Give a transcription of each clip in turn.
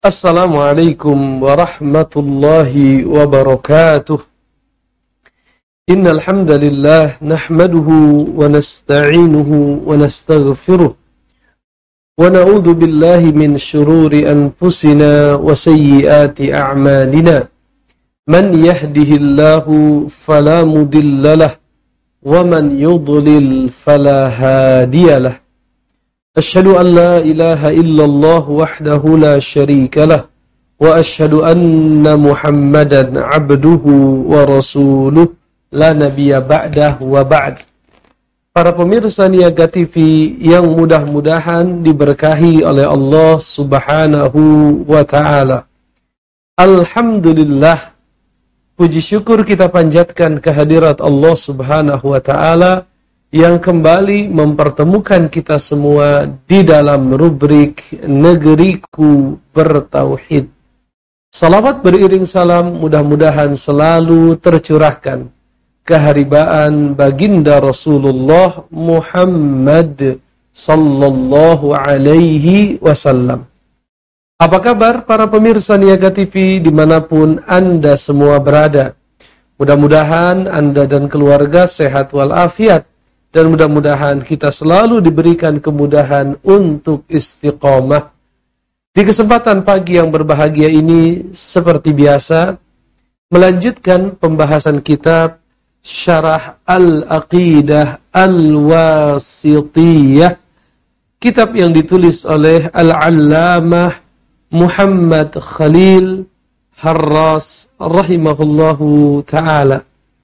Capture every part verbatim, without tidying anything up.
Assalamualaikum warahmatullahi wabarakatuh. Innal hamdalillah nahmaduhu wa nasta'inuhu wa nastaghfiruh wa na'udzu billahi min shururi anfusina wa sayyiati a'malina. Man yahdihillahu fala mudhillalah wa man yudlil fala hadiyalah. Asyhadu an la ilaha illallah wahdahu la syarika lah wa asyhadu anna Muhammadan abduhu wa rasuluh la nabiyya ba'dah wa ba'd. Para pemirsa Niaga T V yang mudah-mudahan diberkahi oleh Allah Subhanahu wa taala. Alhamdulillah, puji syukur kita panjatkan kehadirat Allah Subhanahu wa taala yang kembali mempertemukan kita semua di dalam rubrik Negeriku Bertauhid. Salawat beriring salam mudah-mudahan selalu tercurahkan keharibaan baginda Rasulullah Muhammad sallallahu alaihi wasallam. Apa kabar para pemirsa Niaga T V dimanapun Anda semua berada? Mudah-mudahan Anda dan keluarga sehat walafiat. Dan mudah-mudahan kita selalu diberikan kemudahan untuk istiqamah. Di kesempatan pagi yang berbahagia ini, seperti biasa, melanjutkan pembahasan kitab Syarah Al-Aqidah Al-Wasithiyah, kitab yang ditulis oleh Al-Allamah Muhammad Khalil Harras rahimahullahu ta'ala.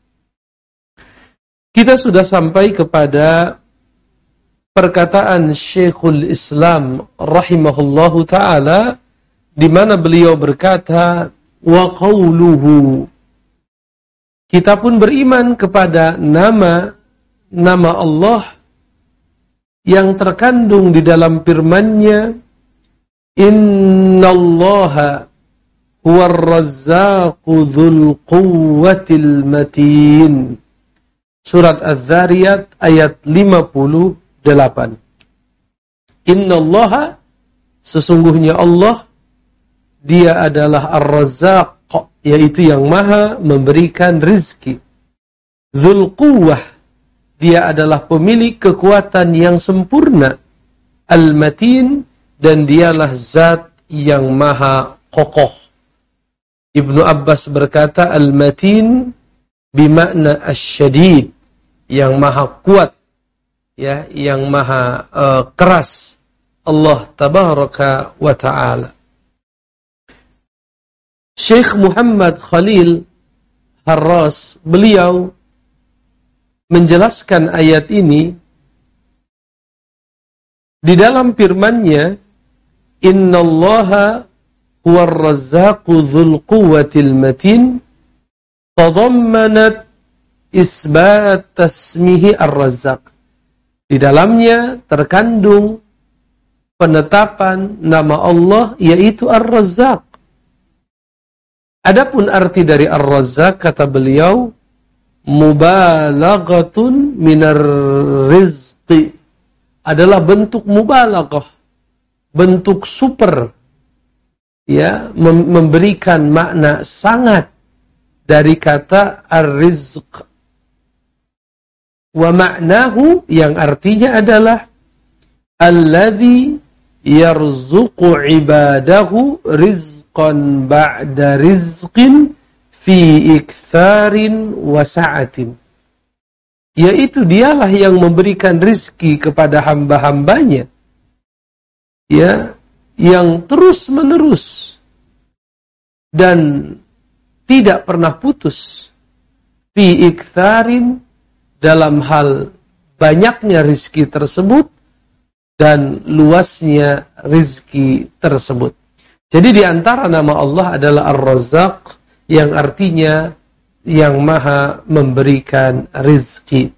Kita sudah sampai kepada perkataan Syekhul Islam rahimahullahu ta'ala, di mana beliau berkata, wa qawluhu, kita pun beriman kepada nama nama Allah yang terkandung di dalam firman-Nya, innallaha huwar razzaqu dzul quwwatil matin. Surat Az-Zariyat ayat lima puluh delapan. Innallaha, sesungguhnya Allah, Dia adalah Ar-Razzaq, yaitu yang maha memberikan rizki. Dzul Quwwah, Dia adalah pemilik kekuatan yang sempurna. Al-Matin, dan Dialah zat yang maha kokoh. Ibnu Abbas berkata, Al-Matin bimakna asyadid, yang maha kuat, ya, yang maha uh, keras, Allah tabaraka wa ta'ala. Syekh Muhammad Khalil Harras, beliau menjelaskan ayat ini di dalam firman-Nya, innallaha huwar razzaqu dzul quwwatil matin, tadammanat isbat tasmihi ar-razzaq. Di dalamnya terkandung penetapan nama Allah, yaitu Ar-Razzaq. Adapun arti dari Ar-Razzaq, kata beliau, mubalaghatun minar rizqi, adalah bentuk mubalaghah, bentuk super, ya, mem- memberikan makna sangat dari kata ar-rizq. Wa ma'nahu, yang artinya adalah alladzi yarzuqu ibadahu rizqan ba'da rizqin fi iktharin wa sa'atin. Yaitu Dialah yang memberikan rizki kepada hamba-hambanya, ya, yang terus-menerus dan tidak pernah putus, fi iktharin, dalam hal banyaknya rizki tersebut dan luasnya rizki tersebut. Jadi di antara nama Allah adalah Ar-Razzaq, yang artinya yang maha memberikan rizki.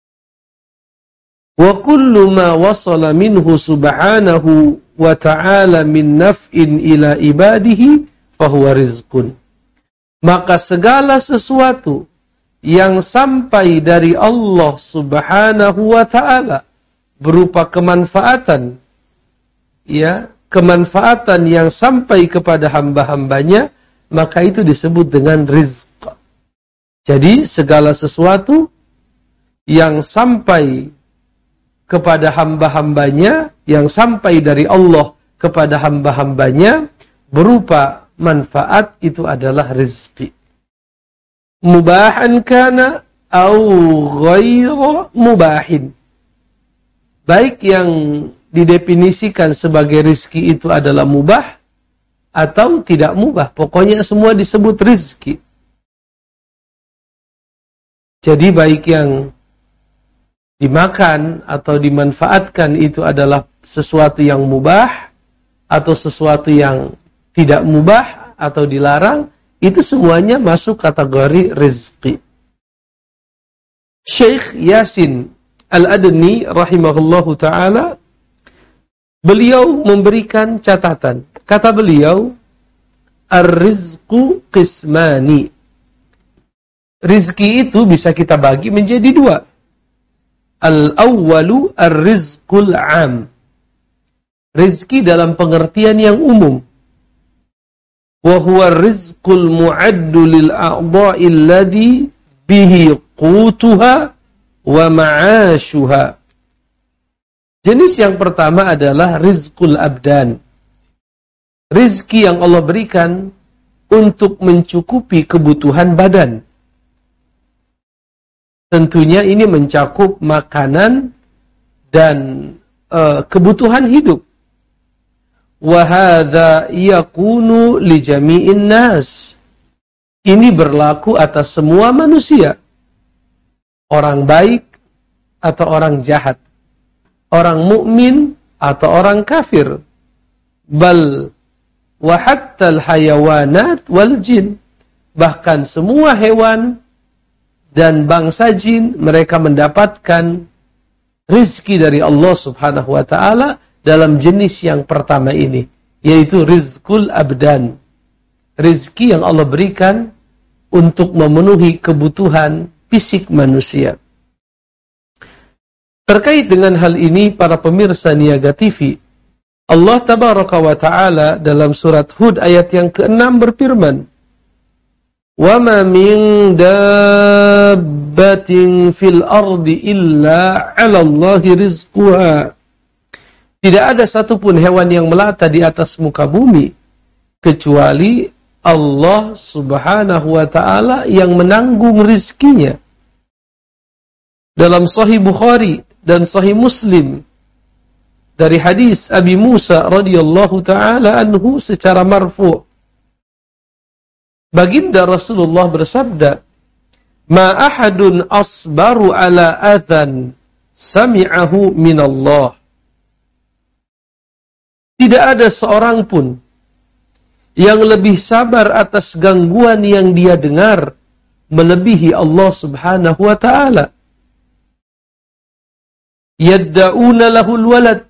Wa kullu ma wasala minhu subhanahu wa ta'ala min naf'in ila ibadihi fahuwa rizqun. Maka segala sesuatu yang sampai dari Allah Subhanahu wa ta'ala berupa kemanfaatan, ya, kemanfaatan yang sampai kepada hamba-hambanya, maka itu disebut dengan rizq. Jadi segala sesuatu yang sampai kepada hamba-hambanya, yang sampai dari Allah kepada hamba-hambanya berupa manfaat, itu adalah rizki. Mubahan kana au ghairu mubahin. Baik yang didefinisikan sebagai rizki itu adalah mubah atau tidak mubah. Pokoknya semua disebut rizki. Jadi baik yang dimakan atau dimanfaatkan itu adalah sesuatu yang mubah atau sesuatu yang tidak mubah atau dilarang, itu semuanya masuk kategori rizki. Syekh Yasin Al-Adni rahimahullahu ta'ala, beliau memberikan catatan. Kata beliau, ar-rizqu qismani. Rizki itu bisa kita bagi menjadi dua. Al-awwalu ar-rizqul am. Rizki dalam pengertian yang umum. Wa huwa ar-rizqul mu'addu lil a'dha'i alladhi bihi qutuha wa ma'ashuha. Jenis yang pertama adalah rizqul abdan. Rizki yang Allah berikan untuk mencukupi kebutuhan badan. Tentunya ini mencakup makanan dan uh, kebutuhan hidup. Wa hadza yakunu li jami'in nas. Ini berlaku atas semua manusia. Orang baik atau orang jahat, orang mukmin atau orang kafir, bal wa hatta al-hayawanat wal jin, bahkan semua hewan dan bangsa jin mereka mendapatkan rizki dari Allah Subhanahu wa taala dalam jenis yang pertama ini, yaitu rizqul abdan. Rizki yang Allah berikan untuk memenuhi kebutuhan fisik manusia. Terkait dengan hal ini, para pemirsa Niaga T V, Allah Tabaraka wa Ta'ala dalam surat Hud ayat yang keenam berfirman, "Wa ma min dabbatin fil ardi illa 'ala Allahi rizquha." Tidak ada satupun hewan yang melata di atas muka bumi kecuali Allah Subhanahu wa Ta'ala yang menanggung rizkinya. Dalam Sahih Bukhari dan Sahih Muslim dari hadis Abi Musa radhiyallahu taala anhu secara marfu', baginda Rasulullah bersabda, "Ma ahadun asbaru ala adhan sami'ahu min Allah." Tidak ada seorang pun yang lebih sabar atas gangguan yang dia dengar melebihi Allah Subhanahu wa taala. Yadda'una lahul walad.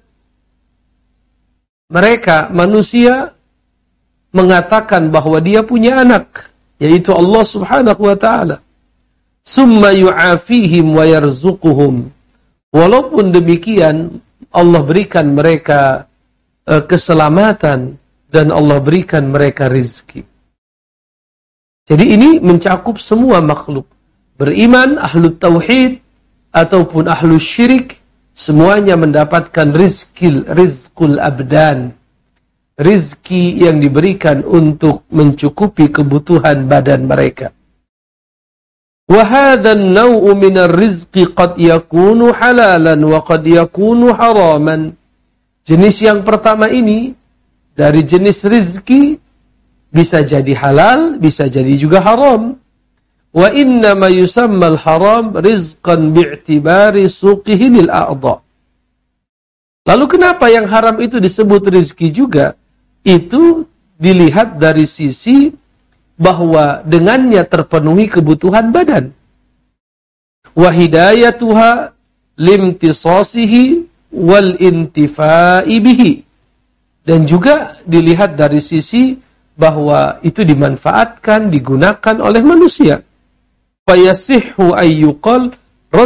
Mereka manusia mengatakan bahwa dia punya anak, yaitu Allah Subhanahu wa taala. Summa yu'afihim wa yarzuquhum. Walaupun demikian, Allah berikan mereka uh, keselamatan dan Allah berikan mereka rizki. Jadi ini mencakup semua makhluk. Beriman, ahlu tauhid ataupun ahlu syirik, semuanya mendapatkan rizkil, rizkul abdan. Rizki yang diberikan untuk mencukupi kebutuhan badan mereka. Wa hadzal naw'u minar rizqi qad yakunu halalan wa qad yakunu haraman. Jenis yang pertama ini dari jenis rizki bisa jadi halal, bisa jadi juga haram. Wa inna ma yusammal haram rizqan bi'tibari suqihi lil a'dha. Lalu kenapa yang haram itu disebut rizki juga? Itu dilihat dari sisi bahwa dengannya terpenuhi kebutuhan badan. Wa hidayatuha limtisasihi wal intifa'i bihi. Dan juga dilihat dari sisi bahwa itu dimanfaatkan, digunakan oleh manusia. Fayasihhu ayyuqal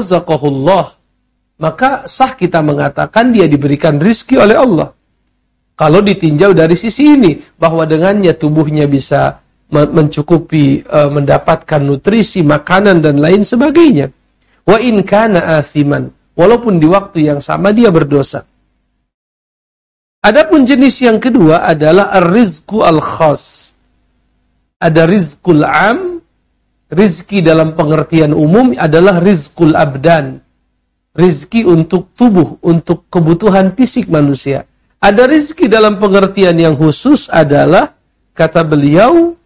razaqahullah. Maka sah kita mengatakan dia diberikan rizki oleh Allah. Kalau ditinjau dari sisi ini, bahwa dengannya tubuhnya bisa mencukupi, mendapatkan nutrisi, makanan dan lain sebagainya. Wa in kana athiman, walaupun di waktu yang sama dia berdosa. Adapun jenis yang kedua adalah ar-rizqu al-khas. Ada rizqul am, rizki dalam pengertian umum adalah rizqul abdan. Rizki untuk tubuh, untuk kebutuhan fisik manusia. Ada rizki dalam pengertian yang khusus adalah, kata beliau,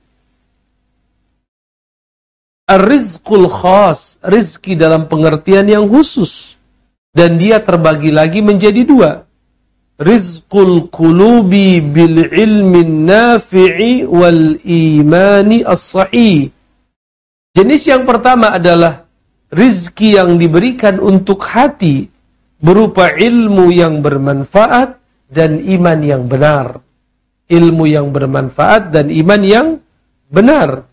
ar-rizqul khas, rizki dalam pengertian yang khusus. Dan dia terbagi lagi menjadi dua. Rizqul qulubi bil ilmin nafi'i wal imani as-sahih. Jenis yang pertama adalah rizki yang diberikan untuk hati berupa ilmu yang bermanfaat dan iman yang benar. Ilmu yang bermanfaat dan iman yang benar.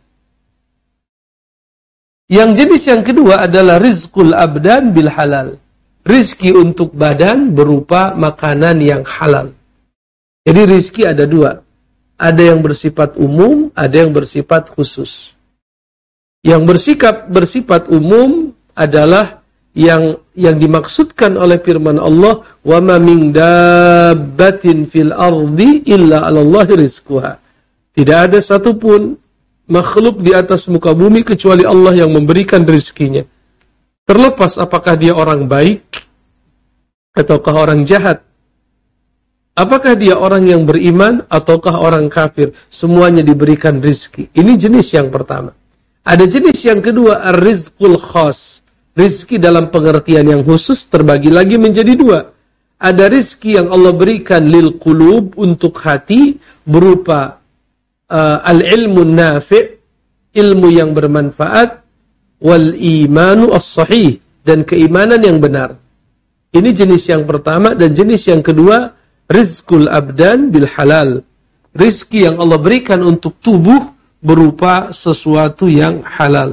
Yang jenis yang kedua adalah rizqul abdan bil halal. Rizki untuk badan berupa makanan yang halal. Jadi rizki ada dua. Ada yang bersifat umum, ada yang bersifat khusus. Yang bersikap bersifat umum adalah yang yang dimaksudkan oleh firman Allah, wa ma min dabbatin fil ardi illa 'alallahi rizquha. Tidak ada satupun makhluk di atas muka bumi kecuali Allah yang memberikan rizkinya. Terlepas apakah dia orang baik ataukah orang jahat. Apakah dia orang yang beriman ataukah orang kafir. Semuanya diberikan rizki. Ini jenis yang pertama. Ada jenis yang kedua, ar-rizqul khas. Rizki dalam pengertian yang khusus terbagi lagi menjadi dua. Ada rizki yang Allah berikan lil qulub, untuk hati, berupa uh, al-ilmu nafi', ilmu yang bermanfaat, wal imanu as-sahih, dan keimanan yang benar. Ini jenis yang pertama. Dan jenis yang kedua, rizqul abdan bil halal. Rizki yang Allah berikan untuk tubuh berupa sesuatu yang halal.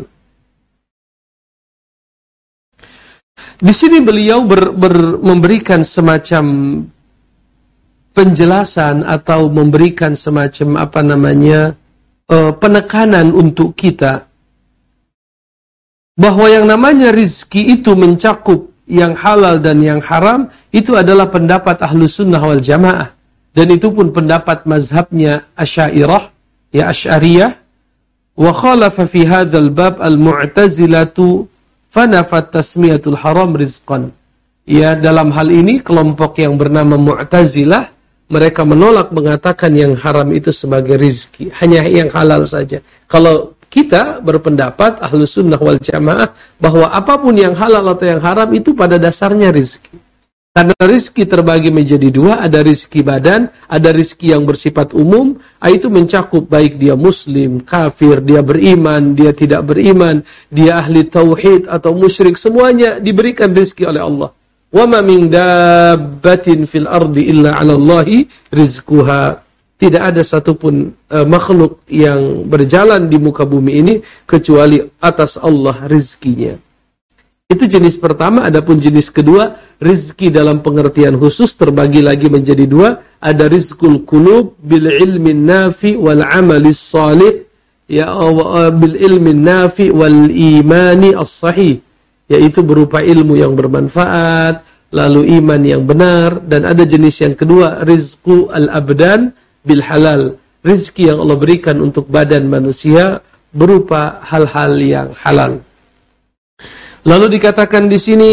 Di sini beliau ber, ber, memberikan semacam penjelasan atau memberikan semacam apa namanya uh, penekanan untuk kita, bahwa yang namanya rizki itu mencakup yang halal dan yang haram. Itu adalah pendapat ahlu sunnah wal jamaah. Dan itu pun pendapat mazhabnya Asy'ariyah, ya Asy'ariyah. Wa khalafa fi hadzal bab al-mu'tazilatu fanafat tasmiyatul haram rizqan. Ya, dalam hal ini kelompok yang bernama Mu'tazilah, mereka menolak mengatakan yang haram itu sebagai rizki, hanya yang halal saja. Kalau kita berpendapat ahlu sunnah wal jamaah bahwa apapun yang halal atau yang haram itu pada dasarnya rizki. Karena rizki terbagi menjadi dua, ada rizki badan, ada rizki yang bersifat umum, itu mencakup baik dia muslim, kafir, dia beriman, dia tidak beriman, dia ahli tauhid atau musyrik, semuanya diberikan rizki oleh Allah. Wa ma min dabbatin fil ardi illa 'alallahi rizquha. Tidak ada satupun uh, makhluk yang berjalan di muka bumi ini kecuali atas Allah rizkinya. Itu jenis pertama. Adapun jenis kedua, rizki dalam pengertian khusus terbagi lagi menjadi dua. Ada rizqul qulub bil ilmin nafi wal amalis salih, ya uh, bil ilmin nafi wal imani as-sahih, yaitu berupa ilmu yang bermanfaat, lalu iman yang benar. Dan ada jenis yang kedua, rizqu al-abdan bil halal, rizki yang Allah berikan untuk badan manusia berupa hal-hal yang halal. Lalu dikatakan di sini,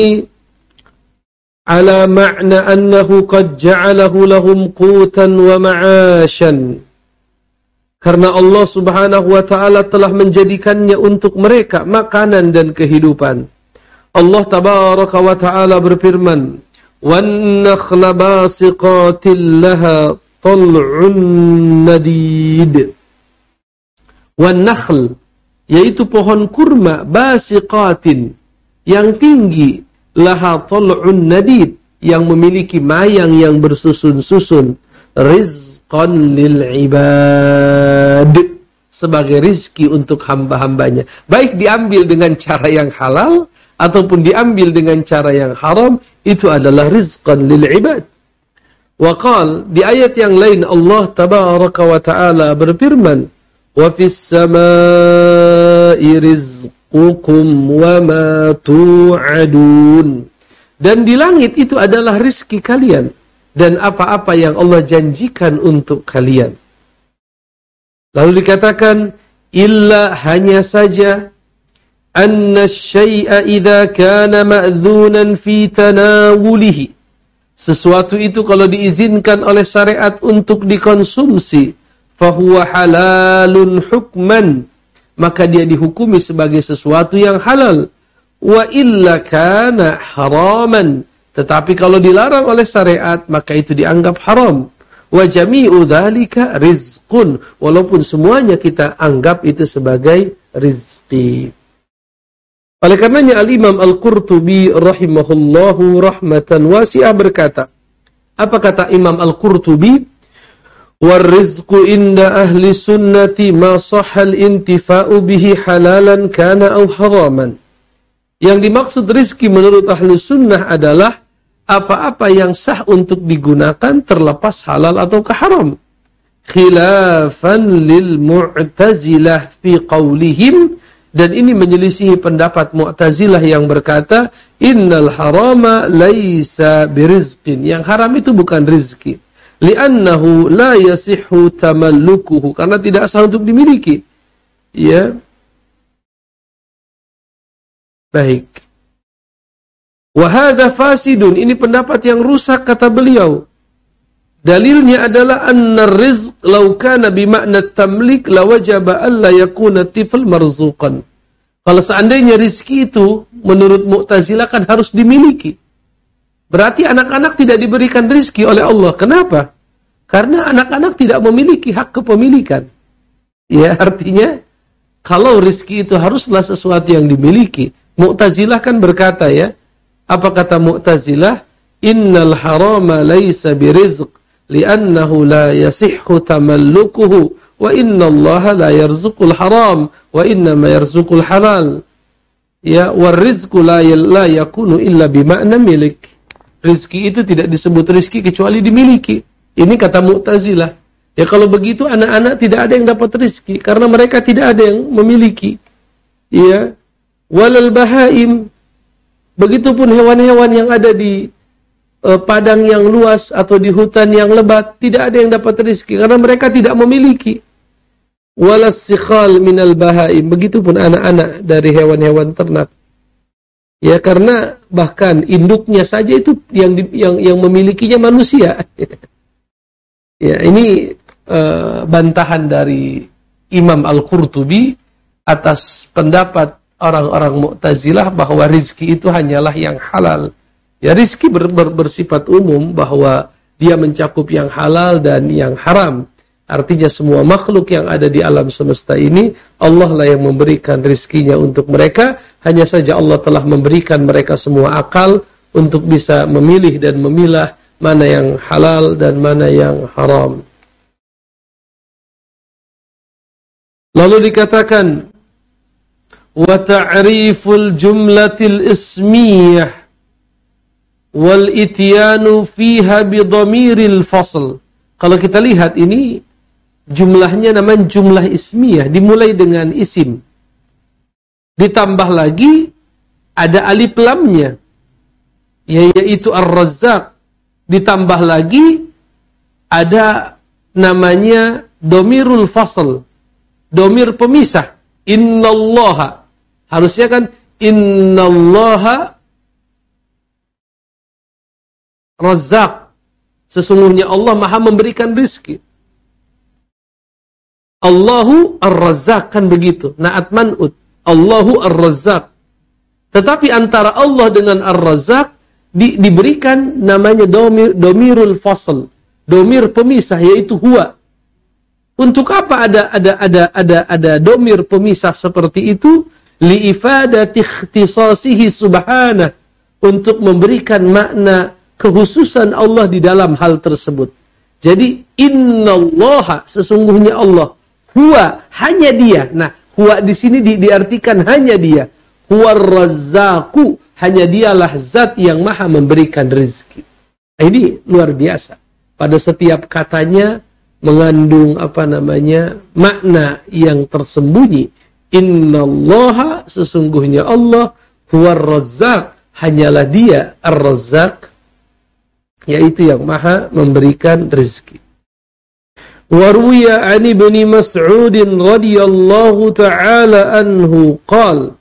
ala ma'na annahu qad ja'alahu lahum qutan wa ma'ashan. Karena Allah Subhanahu wa taala telah menjadikannya untuk mereka makanan dan kehidupan. Allah tabaraka wa taala berfirman, wan nakhla basiqatil laha tal'un nadid. Wan nakhl, yaitu pohon kurma, basiqatin, yang tinggi, laha tal'un nadid, yang memiliki mayang yang bersusun-susun, rizqan lil ibad, sebagai rizki untuk hamba-hambanya. Baik diambil dengan cara yang halal ataupun diambil dengan cara yang haram, itu adalah rizqan lil ibad. Wa qala, di ayat yang lain Allah tabaraka wa ta'ala berfirman, wa fis samaa'i rizqukum wa ma tu'adun. Dan di langit itu adalah rizki kalian dan apa-apa yang Allah janjikan untuk kalian. Lalu dikatakan, illa hanya saja anna syai'a idza kana ma'dzunan fi tanawulihi. Sesuatu itu kalau diizinkan oleh syariat untuk dikonsumsi, fahuwa halalun hukman, maka dia dihukumi sebagai sesuatu yang halal. Wa illa kana haraman, tetapi kalau dilarang oleh syariat, maka itu dianggap haram. Wa jami'u dzalika rizqun, walaupun semuanya kita anggap itu sebagai rizki. Oleh karenanya Al-Imam Al-Qurtubi rahimahullahu rahmatan wasi'ah berkata, apa kata Imam Al-Qurtubi? War-rizqu inda ahli sunnati ma sahhal intifa'u bihi halalan kana aw haraman. Yang dimaksud rizki menurut ahli sunnah adalah apa-apa yang sah untuk digunakan terlepas halal atau haram. Khilafan lil mu'tazilah fi qawlihim, dan ini menyelisihi pendapat Mu'tazilah yang berkata innal harama laisa birizqin, yang haram itu bukan rizki. Li'annahu la yasihhu tamallukuhu, karena tidak sah untuk dimiliki. Ya. Baik. Wa hadza fasidun, ini pendapat yang rusak kata beliau. Dalilnya adalah anna rizq law kana bi makna tamlik la wajaba alla yakuna tifl marzuqan. Kalau seandainya rizki itu menurut Mu'tazilah kan harus dimiliki. Berarti anak-anak tidak diberikan rizki oleh Allah. Kenapa? Karena anak-anak tidak memiliki hak kepemilikan. Ya, artinya kalau rizki itu haruslah sesuatu yang dimiliki. Mu'tazilah kan berkata ya, apa kata Mu'tazilah? Innal harama laysa birizq li'annahu la yasihhu tamallukuhu wa innallaha la yarzuqul haram wa innama yarzuqul halal. Ya, war rizqu la, la yakunu illa bima'na milik. Rizki itu tidak disebut rizki kecuali dimiliki. Ini kata Mu'tazilah. Ya kalau begitu anak-anak tidak ada yang dapat rizki karena mereka tidak ada yang memiliki. Ya, walal bahaim, begitupun hewan-hewan yang ada di uh, padang yang luas atau di hutan yang lebat, tidak ada yang dapat rizki karena mereka tidak memiliki. Walas sikhal minal bahaim, begitupun anak-anak dari hewan-hewan ternak. Ya, karena bahkan induknya saja itu yang yang yang memilikinya manusia. Ya, ini uh, bantahan dari Imam Al-Qurtubi atas pendapat orang-orang Mu'tazilah bahwa rizki itu hanyalah yang halal. Ya, rizki ber, ber, bersifat umum bahwa dia mencakup yang halal dan yang haram. Artinya semua makhluk yang ada di alam semesta ini, Allah lah yang memberikan rizkinya untuk mereka. Hanya saja Allah telah memberikan mereka semua akal untuk bisa memilih dan memilah mana yang halal dan mana yang haram. Lalu dikatakan, wa ta'riful jumlatil ismiyah wal ityanu fiha bi dhamiril fasl. Kalau kita lihat ini jumlahnya namanya jumlah ismiyah, dimulai dengan isim. Ditambah lagi ada alif lamnya, yaitu Ar-Razzaq. Ditambah lagi ada namanya dhamirul fasl, dhamir pemisah. Innallaha, harusnya kan innallaha Razzaq, sesungguhnya Allah Maha memberikan rizki. Allahu Ar-Razzaq, kan begitu, naat man'ud, Allahu Ar-Razzaq. Tetapi antara Allah dengan Ar-Razzaq di, diberikan namanya domir, domirul fasl, domir pemisah, yaitu huwa. Untuk apa ada ada ada ada ada domir pemisah seperti itu? Li ifadati ikhtisasihi subhanah, untuk memberikan makna kehususan Allah di dalam hal tersebut. Jadi innallaha, sesungguhnya Allah, huwa, hanya dia. Nah, huwa di sini di, diartikan hanya dia. Huwar razzaqu, hanya dialah zat yang maha memberikan rezeki. Ini luar biasa. pada setiap katanya mengandung apa namanya makna yang tersembunyi. Innallaha, sesungguhnya Allah, huwar razzaq, hanyalah dia ar-razzaq, yaitu yang maha memberikan rezeki. Waruya an ibni Mas'ud radhiyallahu ta'ala anhu qala,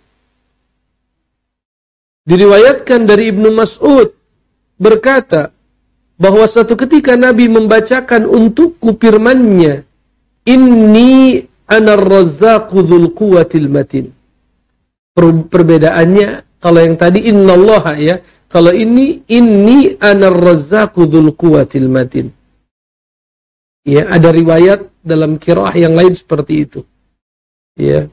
diriwayatkan dari Ibnu Mas'ud berkata bahwa suatu ketika Nabi membacakan untukku firman-Nya, inni anar razzaqu dzul quwwatil matin. Perbedaannya, kalau yang tadi innallaha ya, kalau ini inni anar razzaqu dzul quwwatil matin. Ya, ada riwayat dalam qiraah yang lain seperti itu. Ya.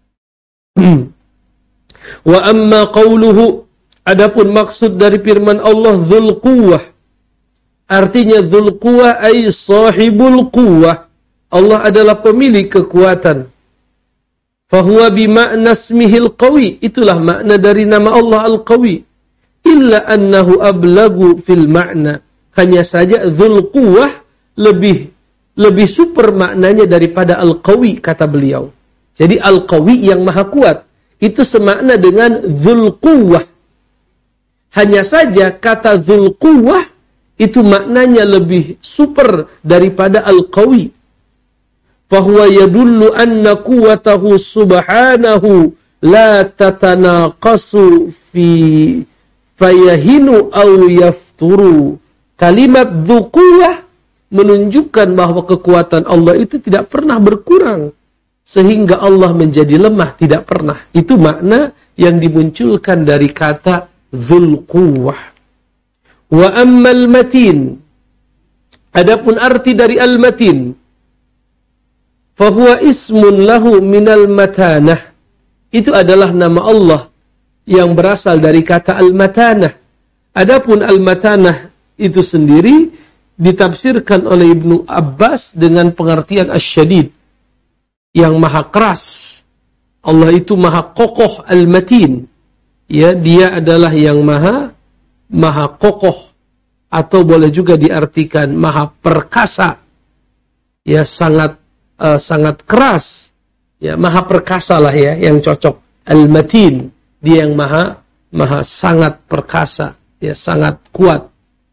Wa amma qauluhu, adapun maksud dari firman Allah dzul quwwah, artinya dzul quwwah ay sahibul quwwah. Allah adalah pemilik kekuatan. Fahuwa bima'na ismihil qawi, itulah makna dari nama Allah al-qawi. Illa annahu ablagu fil ma'na, hanya saja dzul quwwah lebih lebih super maknanya daripada al-qawi, kata beliau. Jadi al-qawi yang maha kuat itu semakna dengan dzul quwwah. Hanya saja kata dzul quwwah itu maknanya lebih super daripada al-qawi. Fahuwa yadullu anna quwwatahu subhanahu la tatanaqasu fi fayahinu aw yafturu. Kalimat dzul quwwah menunjukkan bahwa kekuatan Allah itu tidak pernah berkurang sehingga Allah menjadi lemah, tidak pernah. Itu makna yang dimunculkan dari kata dzul quwwah. Wa ammal matin, adapun arti dari al-matin, fahuwa ismun lahu minal matanah, itu adalah nama Allah yang berasal dari kata al-matanah. Adapun al-matanah itu sendiri ditafsirkan oleh Ibnu Abbas dengan pengertian asyadid, yang maha keras. Allah itu maha kokoh, al-matin. Ya, dia adalah yang maha maha kokoh, atau boleh juga diartikan maha perkasa. Ya, sangat uh, sangat keras. Ya, maha perkasa lah ya yang cocok. Al-matin, dia yang maha maha sangat perkasa, ya sangat kuat.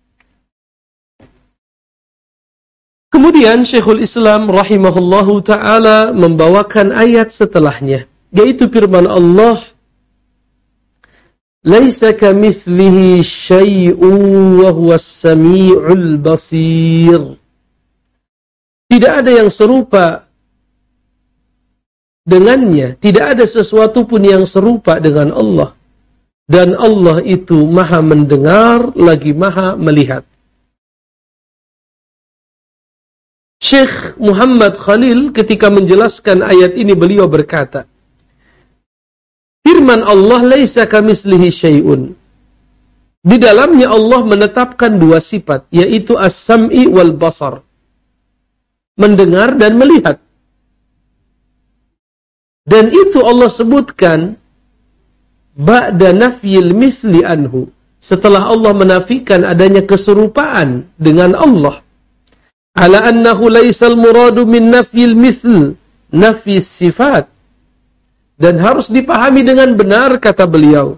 Kemudian Syekhul Islam rahimahullahu ta'ala membawakan ayat setelahnya, yaitu firman Allah, laisa kamitslihi syai'un wa huwas sami'ul basir. Tidak ada yang serupa dengannya, tidak ada sesuatu pun yang serupa dengan Allah, dan Allah itu maha mendengar lagi maha melihat. Syekh Muhammad Khalil ketika menjelaskan ayat ini, beliau berkata, firman Allah laisa kamitslihi syai'un, di dalamnya Allah menetapkan dua sifat, yaitu as-sam'i wal basar, mendengar dan melihat. Dan itu Allah sebutkan ba'da nafyil mithli anhu, setelah Allah menafikan adanya keserupaan dengan Allah. Ala annahu laisal muradu min nafyil mithl, nafyis sifat. Dan harus dipahami dengan benar, kata beliau.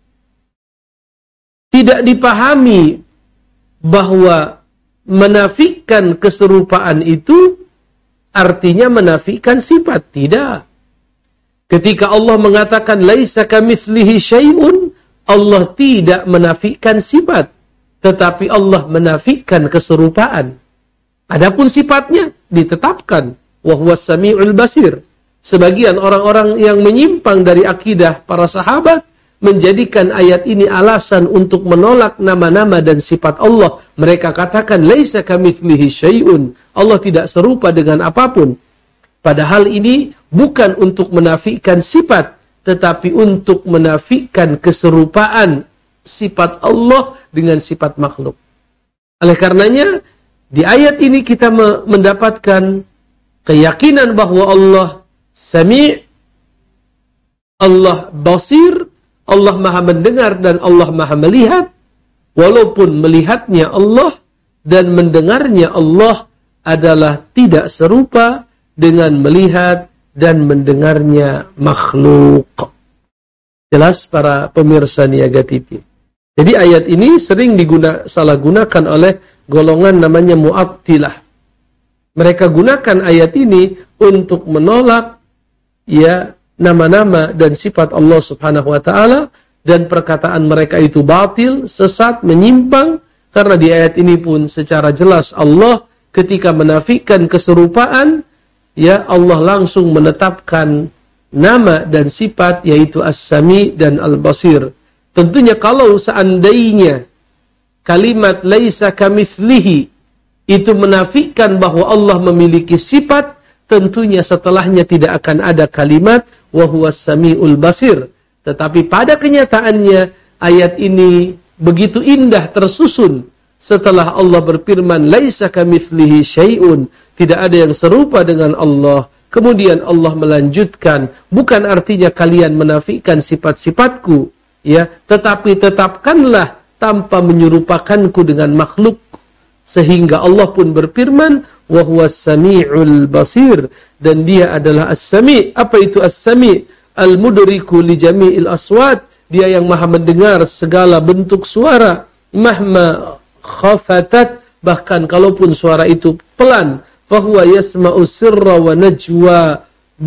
Tidak dipahami bahwa menafikan keserupaan itu artinya menafikan sifat. Tidak. Ketika Allah mengatakan laisa kamitslihi syai'un, Allah tidak menafikan sifat, tetapi Allah menafikan keserupaan. Adapun sifatnya ditetapkan, wa huwas sami'ul basir. Sebagian orang-orang yang menyimpang dari akidah para sahabat menjadikan ayat ini alasan untuk menolak nama-nama dan sifat Allah. Mereka katakan laisa kamitslihi syai'un, Allah tidak serupa dengan apapun. Padahal ini bukan untuk menafikan sifat, tetapi untuk menafikan keserupaan sifat Allah dengan sifat makhluk. Oleh karenanya, di ayat ini kita mendapatkan keyakinan bahwa Allah Sami', Allah Basir, Allah Maha mendengar dan Allah Maha melihat. Walaupun melihatnya Allah dan mendengarnya Allah adalah tidak serupa dengan melihat dan mendengarnya makhluk. Jelas para pemirsa Niaga T V. Jadi ayat ini sering diguna, salah gunakan oleh golongan namanya Mu'attilah. Mereka gunakan ayat ini untuk menolak ya nama-nama dan sifat Allah Subhanahu wa taala, dan perkataan mereka itu batil, sesat, menyimpang, karena di ayat ini pun secara jelas Allah ketika menafikan keserupaan, ya Allah langsung menetapkan nama dan sifat yaitu As-Sami dan Al-Basir. Tentunya kalau seandainya kalimat laisa kamitslihi itu menafikan bahwa Allah memiliki sifat, tentunya setelahnya tidak akan ada kalimat wa huwas samiul basir. Tetapi pada kenyataannya ayat ini begitu indah tersusun setelah Allah berfirman laisa kamitslihi syai'un, tidak ada yang serupa dengan Allah. Kemudian Allah melanjutkan, bukan artinya kalian menafikan sifat-sifatku, ya, tetapi tetapkanlah tanpa menyerupakanku dengan makhluk. Sehingga Allah pun berfirman wa huwas samiul basir, dan dia adalah as-sami. Apa itu as-sami? Al-mudriku li jami'il aswat, dia yang maha mendengar segala bentuk suara, mahma khafatat, bahkan kalaupun suara itu pelan, fahuwa yasma'u sirra wa najwa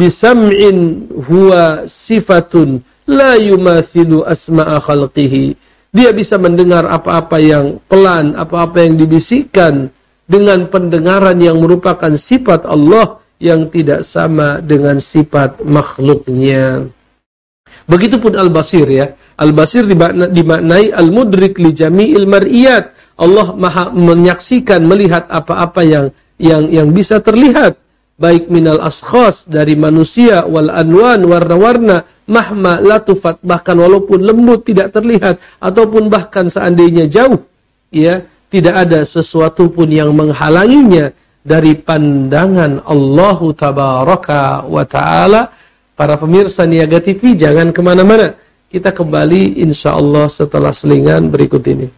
bisam'in huwa sifatun la yumathilu asma'a khalqihi. Dia bisa mendengar apa-apa yang pelan, apa-apa yang dibisikkan dengan pendengaran yang merupakan sifat Allah yang tidak sama dengan sifat makhluknya. Begitupun Al-Basir, ya. Al-Basir dimaknai al-mudrik li jami'il mar'iyat. Allah maha menyaksikan, melihat apa-apa yang yang yang bisa terlihat, baik minal askhas, dari manusia, wal anwan, warna-warna, mahma latufat, bahkan walaupun lembut tidak terlihat, ataupun bahkan seandainya jauh, ya, tidak ada sesuatu pun yang menghalanginya dari pandangan Allah tabaraka wa ta'ala. Para pemirsa Niaga T V, jangan kemana-mana. Kita kembali insyaallah setelah selingan berikut ini.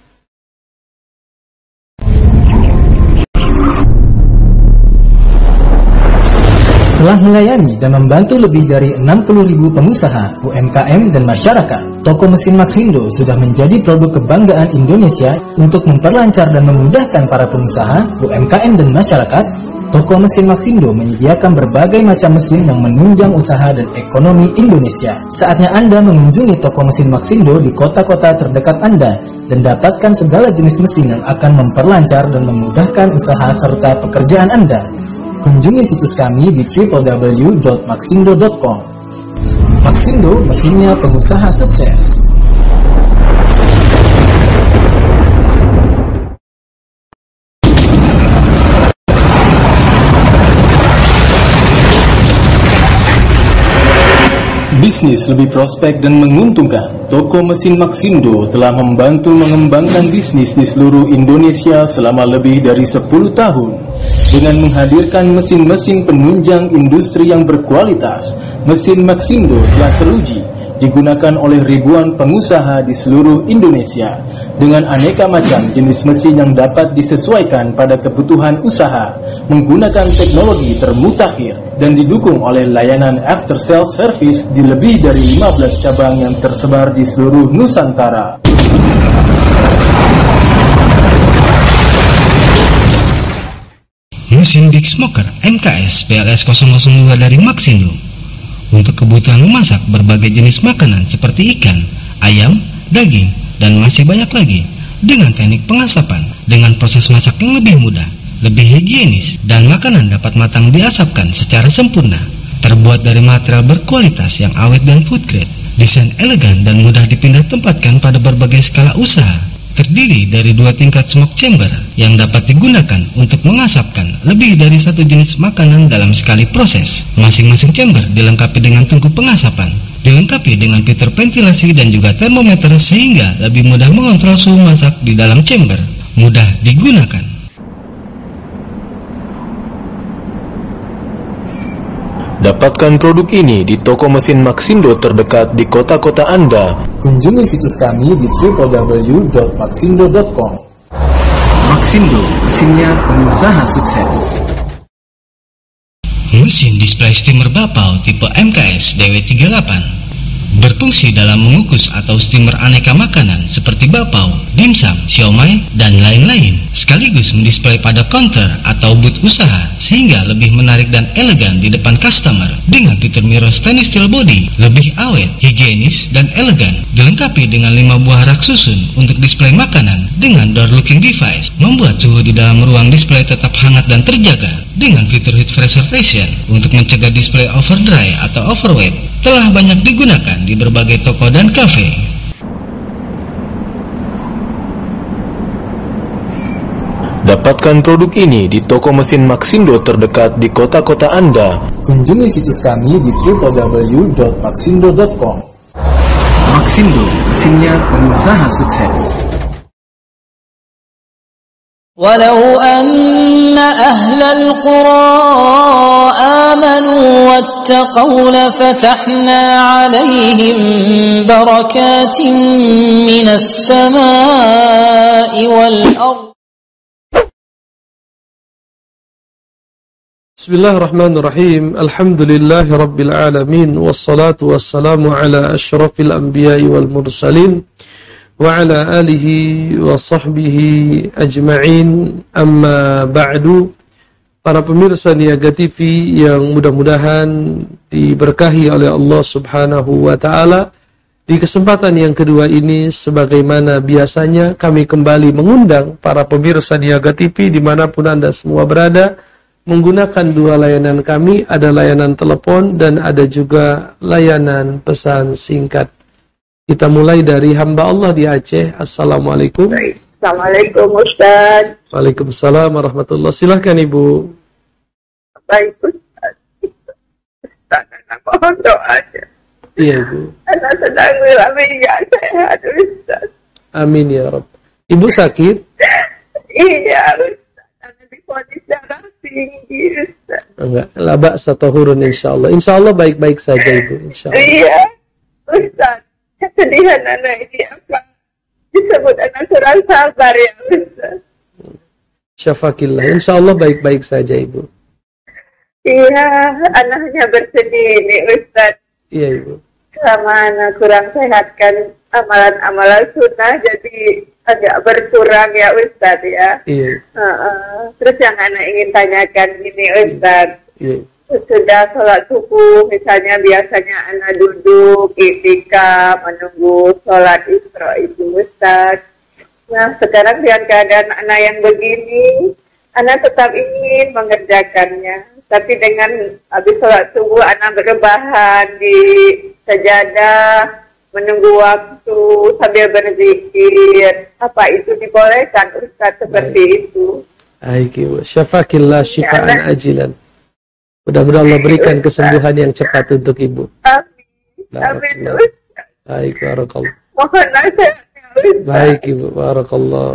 Telah melayani dan membantu lebih dari enam puluh ribu pengusaha, U M K M, dan masyarakat. Toko mesin Maxindo sudah menjadi produk kebanggaan Indonesia. Untuk memperlancar dan memudahkan para pengusaha, U M K M, dan masyarakat, Toko mesin Maxindo menyediakan berbagai macam mesin yang menunjang usaha dan ekonomi Indonesia. Saatnya Anda mengunjungi toko mesin Maxindo di kota-kota terdekat Anda dan dapatkan segala jenis mesin yang akan memperlancar dan memudahkan usaha serta pekerjaan Anda. Kunjungi situs kami di w w w dot maxindo dot com. Maxindo, mesinnya pengusaha sukses. Bisnis lebih prospek dan menguntungkan. Toko mesin Maxindo telah membantu mengembangkan bisnis di seluruh Indonesia selama lebih dari sepuluh tahun. Dengan menghadirkan mesin-mesin penunjang industri yang berkualitas, mesin Maxindo telah teruji digunakan oleh ribuan pengusaha di seluruh Indonesia. Dengan aneka macam jenis mesin yang dapat disesuaikan pada kebutuhan usaha, menggunakan teknologi termutakhir, dan didukung oleh layanan after sales service di lebih dari lima belas cabang yang tersebar di seluruh Nusantara. Mesin Big Smoker M K S P L S nol nol dua dari Maxindo untuk kebutuhan memasak berbagai jenis makanan seperti ikan, ayam, daging, dan masih banyak lagi, dengan teknik pengasapan dengan proses masak yang lebih mudah, lebih higienis, dan makanan dapat matang diasapkan secara sempurna. Terbuat dari material berkualitas yang awet dan food grade, desain elegan dan mudah dipindah tempatkan pada berbagai skala usaha. Terdiri dari dua tingkat smoke chamber yang dapat digunakan untuk mengasapkan lebih dari satu jenis makanan dalam sekali proses. Masing-masing chamber dilengkapi dengan tungku pengasapan, dilengkapi dengan fitur ventilasi dan juga termometer sehingga lebih mudah mengontrol suhu masak di dalam chamber. Mudah digunakan. Dapatkan produk ini di toko mesin Maxindo terdekat di kota-kota Anda. Kunjungi situs kami di w w w dot maxindo dot com. Maxindo, mesinnya pengusaha sukses. Mesin display steamer Bapau tipe M K S D W tiga puluh delapan berfungsi dalam mengukus atau steamer aneka makanan seperti bapau, dimsum, siomay, dan lain-lain, sekaligus mendisplay pada counter atau booth usaha sehingga lebih menarik dan elegan di depan customer. Dengan fitur mirror stainless steel body, lebih awet, higienis, dan elegan, dilengkapi dengan lima buah rak susun untuk display makanan dengan door looking device, membuat suhu di dalam ruang display tetap hangat dan terjaga. Dengan fitur heat preservation untuk mencegah display overdry atau overweight, telah banyak digunakan di berbagai toko dan kafe. Dapatkan produk ini di toko mesin Maxindo terdekat di kota-kota Anda. Kunjungi situs kami di w w w dot maxindo dot com. Maxindo, mesinnya pengusaha sukses. ولو أن أهل القرى آمنوا واتقوا لفتحنا عليهم بركات من السماء والأرض. بسم الله الرحمن الرحيم. الحمد لله رب العالمين والصلاة والسلام على أشرف الأنبياء والمرسلين وعلى آله وصحبه أجمعين. Amma ba'du. Para pemirsa Niaga T V yang mudah-mudahan diberkahi oleh Allah Subhanahu wa taala, di kesempatan yang kedua ini sebagaimana biasanya kami kembali mengundang para pemirsa Niaga T V dimanapun Anda semua berada menggunakan dua layanan kami, ada layanan telepon dan ada juga layanan pesan singkat. Kita mulai dari hamba Allah di Aceh. Assalamualaikum. Assalamualaikum Ustaz. Waalaikumsalam warahmatullahi. Silahkan Ibu. Baik Ustaz. Ustaz, anak mohon doanya. Iya Ibu. Anak sedang wilaminya sehat Ustaz. Amin ya Rabb. Ibu sakit? Iya Ustaz. Anak divonis darah tinggi Ustaz. Enggak. La ba'sa tahurun insyaallah. Insyaallah baik-baik saja Ibu. Insyaallah. Iya Ustaz. Kesedihan anak ini apa? Disebut anak kurang sabar ya Ustaz. Syafakillah. Insyaallah baik-baik saja Ibu. Iya, anaknya bersedih ini Ustaz. Iya Ibu. Selama anak kurang sehat kan amalan-amalan sunnah jadi agak berkurang ya Ustaz ya. Iya. Uh, uh. Terus yang anak ingin tanyakan ini Ustaz. Iya. Sudah sholat subuh, misalnya biasanya anak duduk, i'tikaf, menunggu sholat isra itu Ustaz. Nah sekarang dengan keadaan anak yang begini, anak tetap ingin mengerjakannya. Tapi dengan habis sholat subuh, anak berrebahan di sajadah, menunggu waktu sambil berzikir. Apa itu dibolehkan Ustaz seperti Baik. itu? Baik Ibu. Syafakillah syifaan ya, ajilan. Mudah-mudahan Allah berikan kesembuhan yang cepat untuk Ibu. Amin. Amin. Baik, barakallah. Mohon nasihatnya Ustaz. Baik Ibu, barakallah.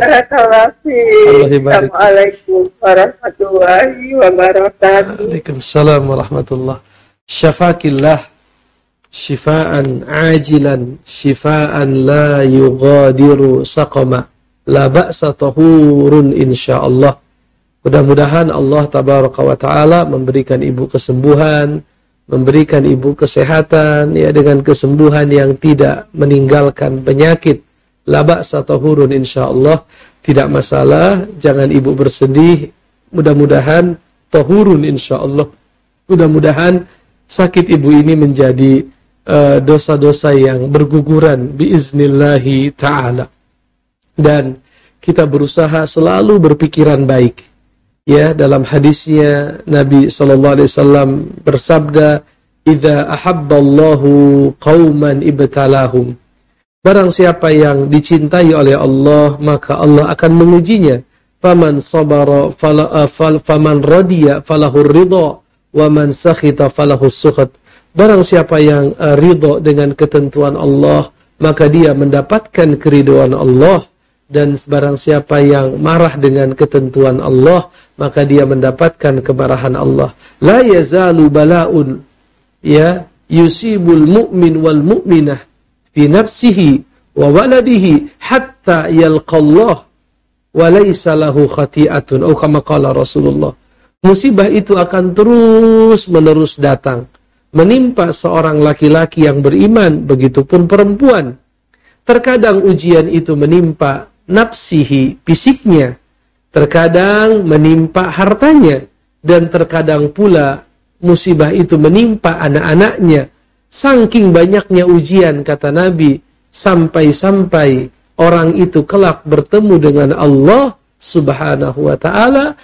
Assalamualaikum warahmatullahi wabarakatuh. Waalaikumsalam warahmatullahi. Syafakillah syifaan ajilan, syifaan la yughadiru saqama, la ba'sa tahurun insyaallah. Mudah-mudahan Allah tabaraka wa ta'ala memberikan Ibu kesembuhan, memberikan Ibu kesehatan, ya, dengan kesembuhan yang tidak meninggalkan penyakit. La ba'sa tahurun insyaallah. Tidak masalah, jangan Ibu bersedih. Mudah-mudahan tahurun insyaallah. Mudah-mudahan sakit Ibu ini menjadi uh, dosa-dosa yang berguguran biiznillahi ta'ala. Dan kita berusaha selalu berpikiran baik. Ya, dalam hadisnya Nabi sallallahu alaihi wasallam bersabda, "Idza ahabballahu qauman ibtalahum." Barang siapa yang dicintai oleh Allah, maka Allah akan mengujinya. Faman sabara fala fal faman radiya falahur ridha wa man sakhita falahus sukhat. Barang siapa yang uh, ridha dengan ketentuan Allah, maka dia mendapatkan keridhaan Allah. Dan barang siapa yang marah dengan ketentuan Allah, maka dia mendapatkan kemarahan Allah. La yazalu bala'un ya yusibul mu'min wal mu'minah fi nafsihi wa waladihi hatta yalqallah. wa laisa lahu khati'atun, atau kama qala Rasulullah. Musibah itu akan terus-menerus datang, menimpa seorang laki-laki yang beriman, begitupun perempuan. Terkadang ujian itu menimpa nafsihi, fisiknya, terkadang menimpa hartanya, dan terkadang pula musibah itu menimpa anak-anaknya. Saking banyaknya ujian, kata Nabi, sampai-sampai orang itu kelak bertemu dengan Allah Subhanahu wa ta'ala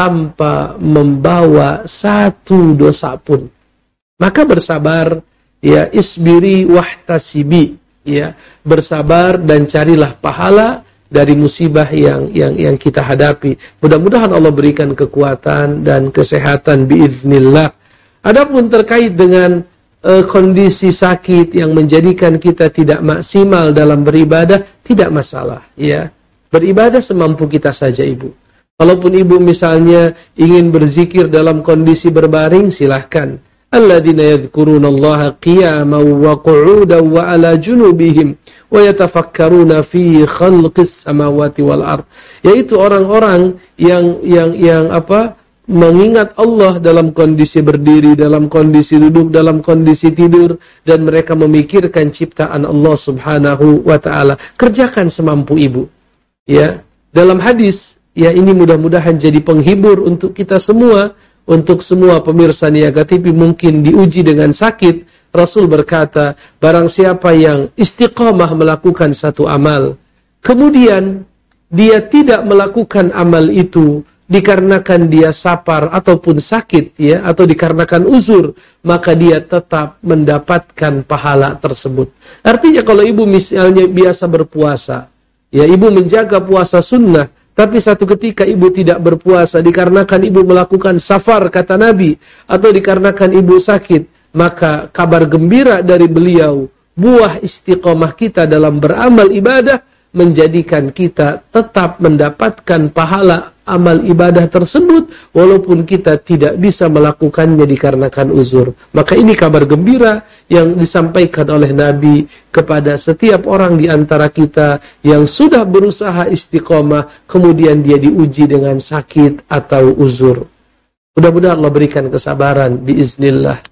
tanpa membawa satu dosa pun. Maka bersabar, ya, isbiri wahtasibi, ya, bersabar dan carilah pahala dari musibah yang yang yang kita hadapi. Mudah-mudahan Allah berikan kekuatan dan kesehatan biiznillah. Adapun terkait dengan uh, kondisi sakit yang menjadikan kita tidak maksimal dalam beribadah, tidak masalah, ya. Beribadah semampu kita saja, Ibu. Walaupun Ibu misalnya ingin berzikir dalam kondisi berbaring, silahkan. Alladzina yadhkurunallaha qiyaman wa qu'udan wa ala junubihim wa yatafakkaruna fi khalqis samawati wal ard. Yaitu orang-orang yang yang yang apa? mengingat Allah dalam kondisi berdiri, dalam kondisi duduk, dalam kondisi tidur, dan mereka memikirkan ciptaan Allah Subhanahu wa ta'ala. Kerjakan semampu Ibu. Ya, dalam hadis, ya, ini mudah-mudahan jadi penghibur untuk kita semua, untuk semua pemirsa Niaga T V mungkin diuji dengan sakit. Rasul berkata, barang siapa yang istiqamah melakukan satu amal, kemudian dia tidak melakukan amal itu dikarenakan dia sapar ataupun sakit, ya, atau dikarenakan uzur, maka dia tetap mendapatkan pahala tersebut. Artinya kalau Ibu misalnya biasa berpuasa, ya, Ibu menjaga puasa sunnah, tapi satu ketika Ibu tidak berpuasa dikarenakan Ibu melakukan safar, kata Nabi, atau dikarenakan Ibu sakit, maka kabar gembira dari beliau, buah istiqomah kita dalam beramal ibadah menjadikan kita tetap mendapatkan pahala amal ibadah tersebut walaupun kita tidak bisa melakukannya dikarenakan uzur. Maka ini kabar gembira yang disampaikan oleh Nabi kepada setiap orang di antara kita yang sudah berusaha istiqomah kemudian dia diuji dengan sakit atau uzur. Mudah-mudahan Allah berikan kesabaran biiznillah.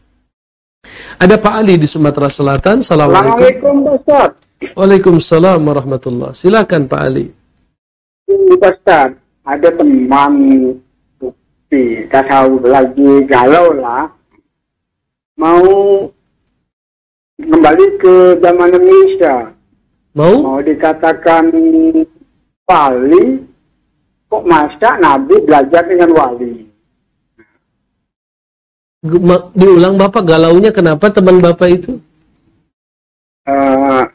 Ada Pak Ali di Sumatera Selatan. Assalamualaikum. Ustaz. Waalaikumsalam warahmatullah. Silakan Pak Ali. Ustaz, ada teman bukti tasawuf lagi galau lah, mau kembali ke zaman Indonesia, mau mau dikatakan wali, kok masa Nabi belajar dengan wali? Diulang Bapak, galaunya kenapa teman Bapak itu? Uh,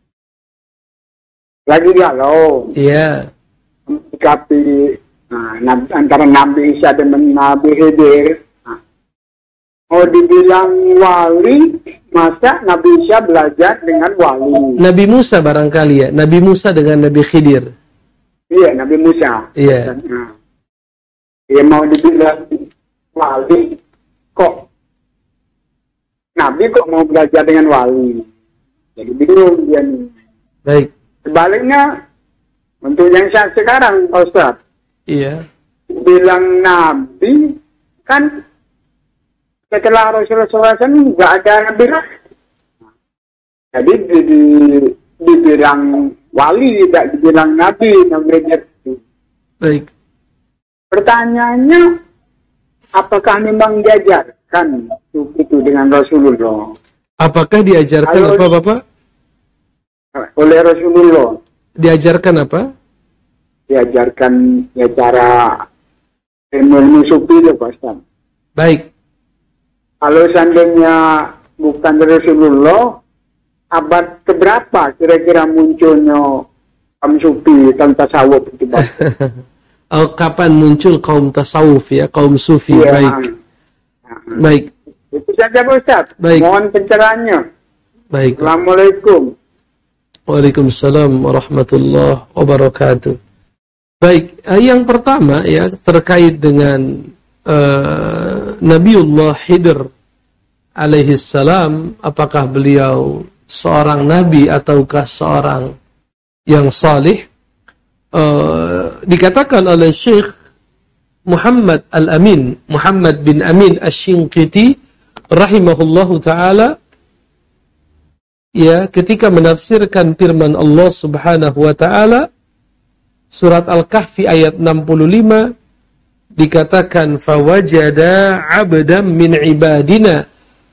lagi galau. Iya. Tapi nah, antara Nabi Isa dengan Nabi Khidir, nah, mau dibilang wali, masa Nabi Isa belajar dengan wali? Nabi Musa barangkali, ya, Nabi Musa dengan Nabi Khidir. Iya, Nabi Musa. Iya. Nah, ya mau dibilang wali, kok Nabi kok mau belajar dengan wali? Jadi bingung dia nih. Baik. Sebaliknya, untuk yang saat sekarang, Ustaz, iya, bilang Nabi, kan setelah Rasulullah shallallahu alaihi wasallam nggak ada Nabi lagi. Jadi di, di, dibilang wali, tidak dibilang Nabi, namanya itu. Baik. Pertanyaannya, apakah memang diajarkan itu dengan Rasulullah? Apakah diajarkan Halo, apa Bapak? Oleh Rasulullah. Diajarkan apa? Diajarkan ya cara ilmu sufi itu, Pak Ustaz. Baik. Kalau seandainya bukan Rasulullah, abad keberapa kira-kira munculnya kaum sufi, kaum tasawuf itu, Pak? Oh, kapan muncul kaum tasawuf, ya, kaum sufi? Ya. Baik. Nah. Baik. Itu saja, Pak Ustaz. Baik. Mohon pencerahannya. Baik. Assalamualaikum. Waalaikumsalam warahmatullahi wabarakatuh. Baik, yang pertama, ya, terkait dengan uh, Nabiullah Khidir alaihi salam, apakah beliau seorang nabi ataukah seorang yang salih? Uh, dikatakan oleh Syekh Muhammad Al-Amin, Muhammad bin Amin Asy-Shinqiti rahimahullahu taala, ya, ketika menafsirkan firman Allah Subhanahu wa taala surat Al-Kahfi ayat enam puluh lima, dikatakan fawajada 'abdan min ibadina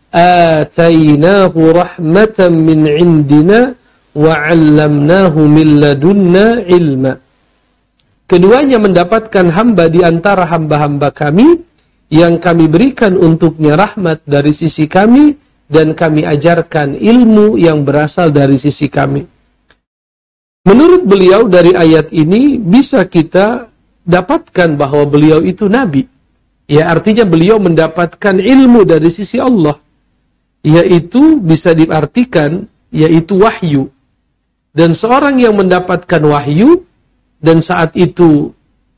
atainahu rahmatan min 'indina wa 'allamnahu min ladunna ilma. Keduanya mendapatkan hamba di antara hamba-hamba kami yang kami berikan untuknya rahmat dari sisi kami dan kami ajarkan ilmu yang berasal dari sisi kami. Menurut beliau dari ayat ini bisa kita dapatkan bahwa beliau itu nabi. Ya, artinya beliau mendapatkan ilmu dari sisi Allah. Yaitu bisa diartikan yaitu wahyu. Dan seorang yang mendapatkan wahyu dan saat itu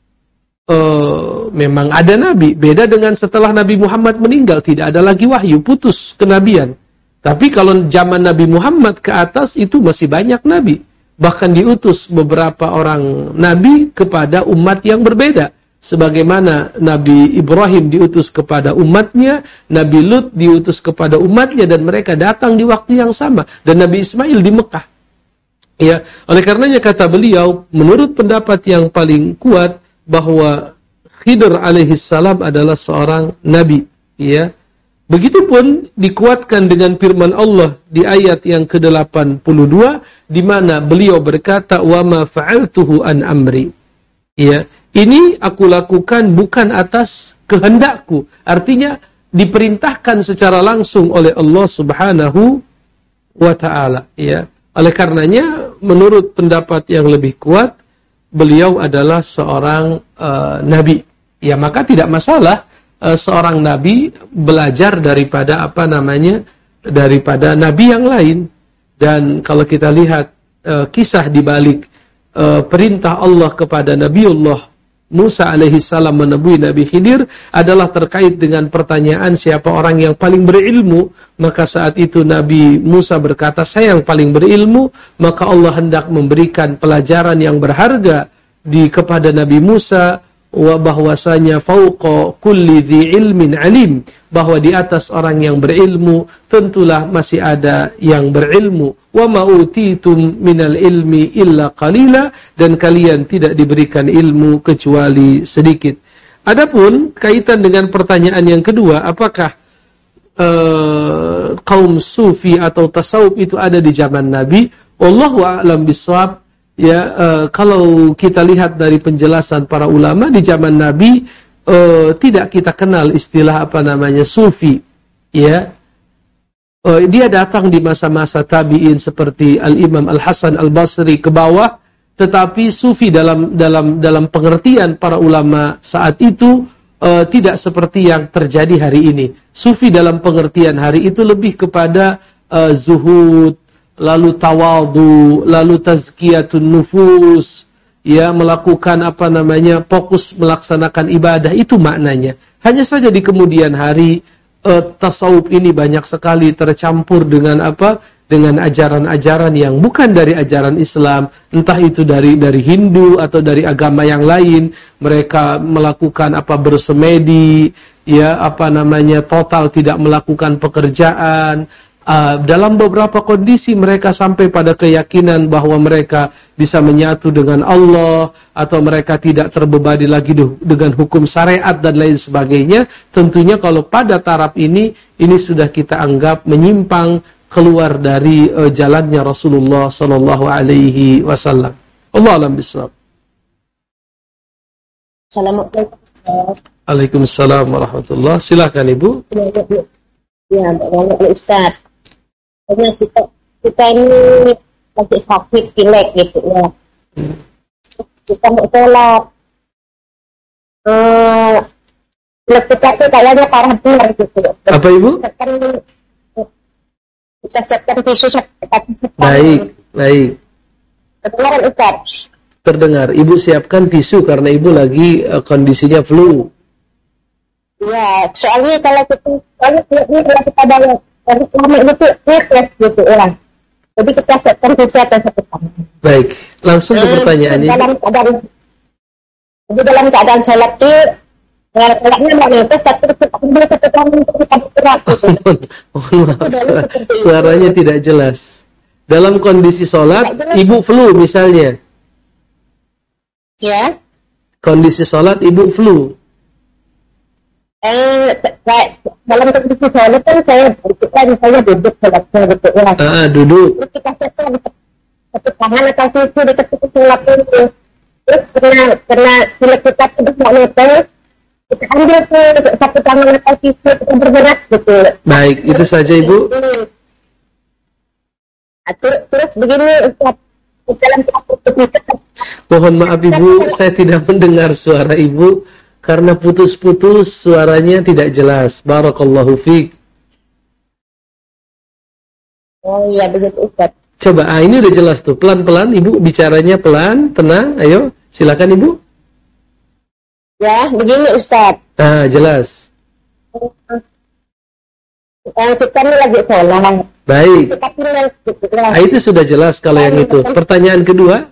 uh, memang ada nabi, beda dengan setelah Nabi Muhammad meninggal, tidak ada lagi wahyu, putus kenabian. Tapi kalau zaman Nabi Muhammad ke atas itu masih banyak nabi. Bahkan diutus beberapa orang nabi kepada umat yang berbeda. Sebagaimana Nabi Ibrahim diutus kepada umatnya, Nabi Lut diutus kepada umatnya, dan mereka datang di waktu yang sama. Dan Nabi Ismail di Mekah. Ya, oleh karenanya kata beliau, menurut pendapat yang paling kuat bahwa Khidir alaihissalam adalah seorang nabi. Ya, begitupun dikuatkan dengan firman Allah di ayat yang ke delapan puluh dua, di mana beliau berkata, wa ma fa'altuhu an amri. Ya, ini aku lakukan bukan atas kehendakku. Artinya diperintahkan secara langsung oleh Allah Subhanahu wa taala. Ya. Oleh karenanya, menurut pendapat yang lebih kuat, beliau adalah seorang uh, nabi. Ya, maka tidak masalah uh, seorang nabi belajar daripada apa namanya, daripada nabi yang lain. Dan kalau kita lihat uh, kisah di balik uh, perintah Allah kepada Nabiullah Musa alaihissalam menemui Nabi Khidir adalah terkait dengan pertanyaan siapa orang yang paling berilmu. Maka saat itu Nabi Musa berkata, saya yang paling berilmu. Maka Allah hendak memberikan pelajaran yang berharga di kepada Nabi Musa, wa bahwasanya fauqa kulli dzi ilmin alim, bahwa di atas orang yang berilmu tentulah masih ada yang berilmu. Wa ma utitum minal ilmi illa qalila, dan kalian tidak diberikan ilmu kecuali sedikit. Adapun kaitan dengan pertanyaan yang kedua, apakah uh, kaum sufi atau tasawuf itu ada di zaman Nabi? Wallahu a'lam bishawab. Ya, uh, kalau kita lihat dari penjelasan para ulama di zaman Nabi, uh, tidak kita kenal istilah apa namanya sufi. Ya. Uh, dia datang di masa-masa tabi'in seperti Al-Imam Al-Hasan Al-Basri ke bawah, tetapi sufi dalam dalam dalam pengertian para ulama saat itu uh, tidak seperti yang terjadi hari ini. Sufi dalam pengertian hari itu lebih kepada uh, zuhud, lalu tawadhu, lalu tazkiyatun nufus, ya, melakukan apa namanya, fokus melaksanakan ibadah, itu maknanya. Hanya saja di kemudian hari Uh, tasawuf ini banyak sekali tercampur dengan apa? Dengan ajaran-ajaran yang bukan dari ajaran Islam, entah itu dari dari Hindu atau dari agama yang lain. Mereka melakukan apa bersemedi, ya, apa namanya, total tidak melakukan pekerjaan. Uh, dalam beberapa kondisi mereka sampai pada keyakinan bahwa mereka bisa menyatu dengan Allah, atau mereka tidak terbebani lagi dengan hukum syariat dan lain sebagainya. Tentunya kalau pada taraf ini, ini sudah kita anggap menyimpang keluar dari uh, jalannya Rasulullah sallallahu alaihi wasallam. Allah alam bisawab. Assalamualaikum. Waalaikumsalam warahmatullah. Silakan Ibu. Ya, Bapak Ustaz. Karena kita kita ini lagi sakit pilek gitu ya. Hmm. Kita mau sholat. Eh, uh, kita tuh kayaknya parah banget gitu. Apa Ibu? Kita siapkan tisu. Baik, baik. Terdengar Ustaz? Terdengar. Ibu siapkan tisu karena Ibu lagi uh, kondisinya flu. Ya, soalnya kalau kita soalnya ini kalau kita bawa dari lama itu refresh gitu ya. Jadi kita siapkan tisu atau satu tangan. Baik, langsung ke pertanyaan ini. Dalam keadaan Jadi dalam keadaan sholat itu, sholatnya mau nafas, tapi tetap ambil ketegangan untuk kita bergerak. Mohon maaf, suara, suaranya tidak jelas. Dalam kondisi sholat, ibu flu misalnya. Ya. Kondisi sholat, ibu flu. Eh, dalam kondisi sholat kan saya kan saya duduk sholatnya gitu ya. Ah, duduk. Terus kita setel satu tangan atau sisi di ketika sholat itu. Terus karena karena bila kita sudah mau nafas, kita ambil tuh satu tangan atau sisi kita bergerak gitu. Baik, itu saja ibu. Terus, terus begini Ustaz, dalam mohon maaf ibu, saya tidak mendengar suara ibu karena putus-putus, suaranya tidak jelas. Barakallahu fiik. Oh iya begitu Ustaz. Coba, ah, ini udah jelas tuh. Pelan-pelan ibu bicaranya pelan, tenang. Ayo, silakan ibu. Ya, begini Ustaz. Ah, jelas. Eh, kita ini lagi sholat. Baik. Kita tinggal gitu. Ah, itu sudah jelas kalau yang itu. Pertanyaan kedua.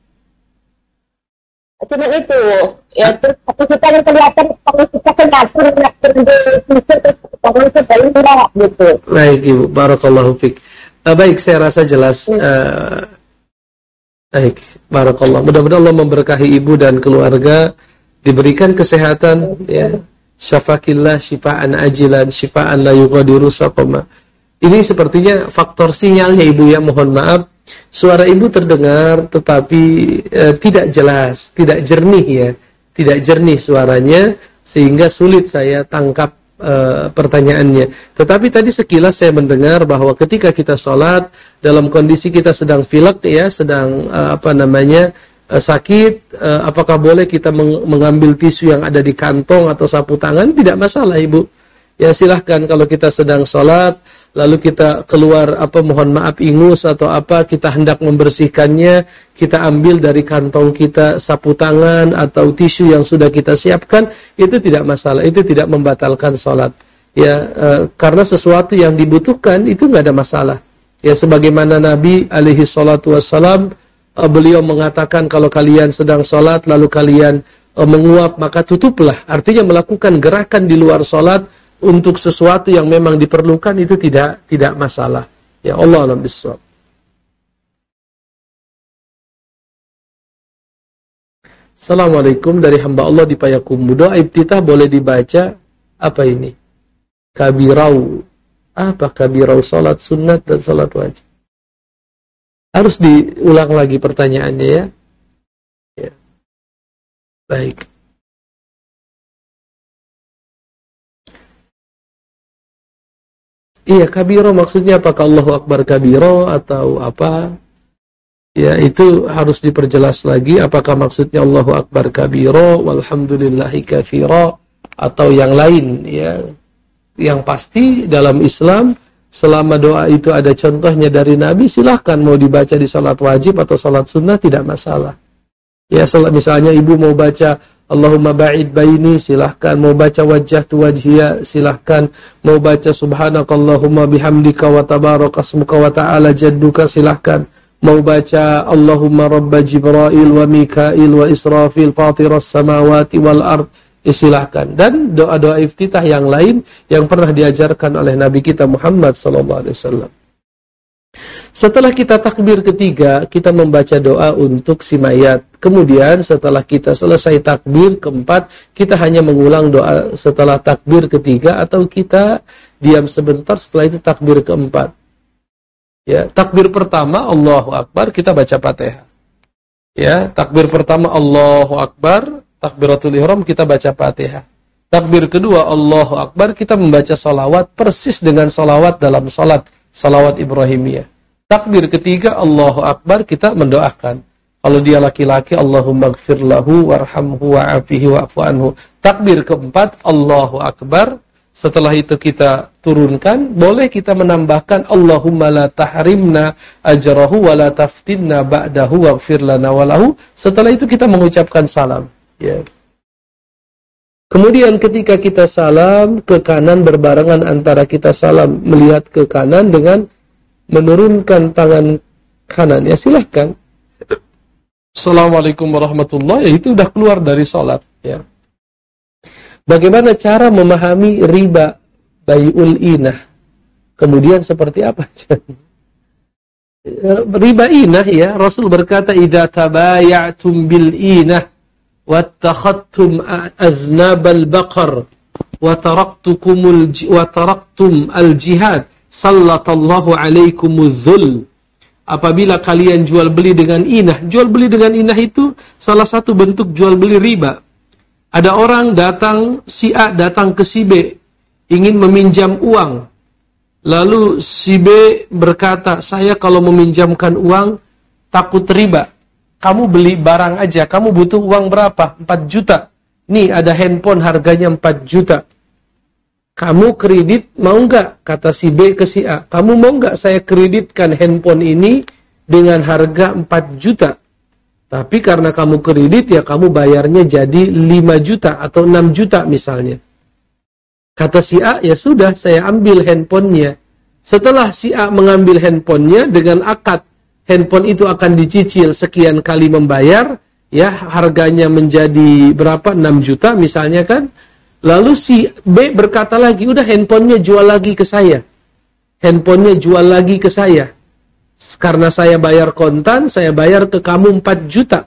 Cuma itu. Ya, terus tapi kita ini kelihatan kalau kita kelihatan nggak terus kalau kita tidak gitu. Baik ibu, barakallahu fiik. Uh, baik, saya rasa jelas. Uh, baik, barakallah. Mudah-mudahan Allah memberkahi ibu dan keluarga, diberikan kesehatan, ya. Syafakillah syifaan ajilan, syifaan la yughadiru saqama. Ini sepertinya faktor sinyalnya ibu ya, mohon maaf. Suara ibu terdengar tetapi uh, tidak jelas, tidak jernih ya. Tidak jernih suaranya sehingga sulit saya tangkap Uh, pertanyaannya. Tetapi tadi sekilas saya mendengar bahwa ketika kita sholat dalam kondisi kita sedang pilek ya, sedang uh, apa namanya uh, sakit, uh, apakah boleh kita meng mengambil tisu yang ada di kantong atau sapu tangan? Tidak masalah ibu. Ya silahkan kalau kita sedang sholat lalu kita keluar apa mohon maaf ingus atau apa, kita hendak membersihkannya, kita ambil dari kantong kita sapu tangan atau tisu yang sudah kita siapkan, itu tidak masalah, itu tidak membatalkan sholat. Ya e, karena sesuatu yang dibutuhkan itu nggak ada masalah. Ya sebagaimana Nabi alaihi salatu wassalam, e, beliau mengatakan kalau kalian sedang sholat lalu kalian e, menguap maka tutuplah. Artinya melakukan gerakan di luar sholat untuk sesuatu yang memang diperlukan itu tidak tidak masalah. Ya Allah a'lam bishawab. Assalamualaikum, dari hamba Allah di Payakumbuh. Doa iftitah boleh dibaca apa ini? Kabirau. Apa kabirau? Salat sunat dan salat wajib. Harus diulang lagi pertanyaannya ya. Ya. Baik. Iya, kabiro maksudnya apakah Allahu Akbar kabiro atau apa? Ya, itu harus diperjelas lagi apakah maksudnya Allahu Akbar kabiro walhamdulillahi katsira atau yang lain ya. Yang pasti dalam Islam selama doa itu ada contohnya dari Nabi, silahkan mau dibaca di salat wajib atau salat sunnah tidak masalah. Ya, misalnya ibu mau baca Allahumma ba'id baini, silahkan. Mau baca wajjahtu wajhiya, silahkan. Mau baca subhanakallahumma bihamdika wa tabarakasmuka wa ta'ala jadduka, silahkan. Mau baca Allahumma rabba Jibrail wa Mikail wa Israfil fatiras samawati wal ard, silahkan. Dan doa-doa iftitah yang lain yang pernah diajarkan oleh Nabi kita Muhammad sallallahu alaihi wasallam. Setelah kita takbir ketiga, kita membaca doa untuk si mayat. Kemudian setelah kita selesai takbir keempat, kita hanya mengulang doa setelah takbir ketiga atau kita diam sebentar setelah itu takbir keempat. Ya, takbir pertama Allahu Akbar, kita baca Fatihah. Ya, takbir pertama Allahu Akbar, takbiratul ihram, kita baca Fatihah. Takbir kedua Allahu Akbar, kita membaca salawat persis dengan salawat dalam salat, salawat Ibrahimiyah. Takbir ketiga Allahu Akbar, kita mendoakan. Kalau dia laki-laki, Allahumma gfir lahu warhamhu wa'afihi wa'fu anhu. Takbir keempat Allahu Akbar. Setelah itu kita turunkan, boleh kita menambahkan Allahumma la tahrimna ajrahu wa la taftinna ba'dahu waghfir lana walahu. Setelah itu kita mengucapkan salam. Ya. Kemudian ketika kita salam ke kanan berbarengan antara kita salam melihat ke kanan dengan menurunkan tangan kanan, ya silahkan. Assalamualaikum warahmatullahi, ya itu udah keluar dari sholat. Ya. Bagaimana cara memahami riba bai'ul inah? Kemudian seperti apa? Riba inah ya, Rasul berkata, idza tabaya'tum bil inah wattakhadtum aznabal baqar wa taraktukumul wa taraktum al jihad sallallahu alaikumudz dzul. Apabila kalian jual beli dengan inah, jual beli dengan inah itu salah satu bentuk jual beli riba. Ada orang datang, si A datang ke si B, ingin meminjam uang. Lalu si B berkata, saya kalau meminjamkan uang takut riba. Kamu beli barang aja, kamu butuh uang berapa? empat juta. Nih ada handphone harganya empat juta. Kamu kredit mau nggak? Kata si B ke si A. Kamu mau nggak saya kreditkan handphone ini dengan harga empat juta? Tapi karena kamu kredit ya kamu bayarnya jadi lima juta atau enam juta misalnya. Kata si A, ya sudah saya ambil handphonenya. Setelah si A mengambil handphonenya dengan akad handphone itu akan dicicil sekian kali membayar, ya harganya menjadi berapa? enam juta misalnya kan. Lalu si B berkata lagi, udah handphonenya jual lagi ke saya. Handphonenya jual lagi ke saya. Karena saya bayar kontan, saya bayar ke kamu empat juta.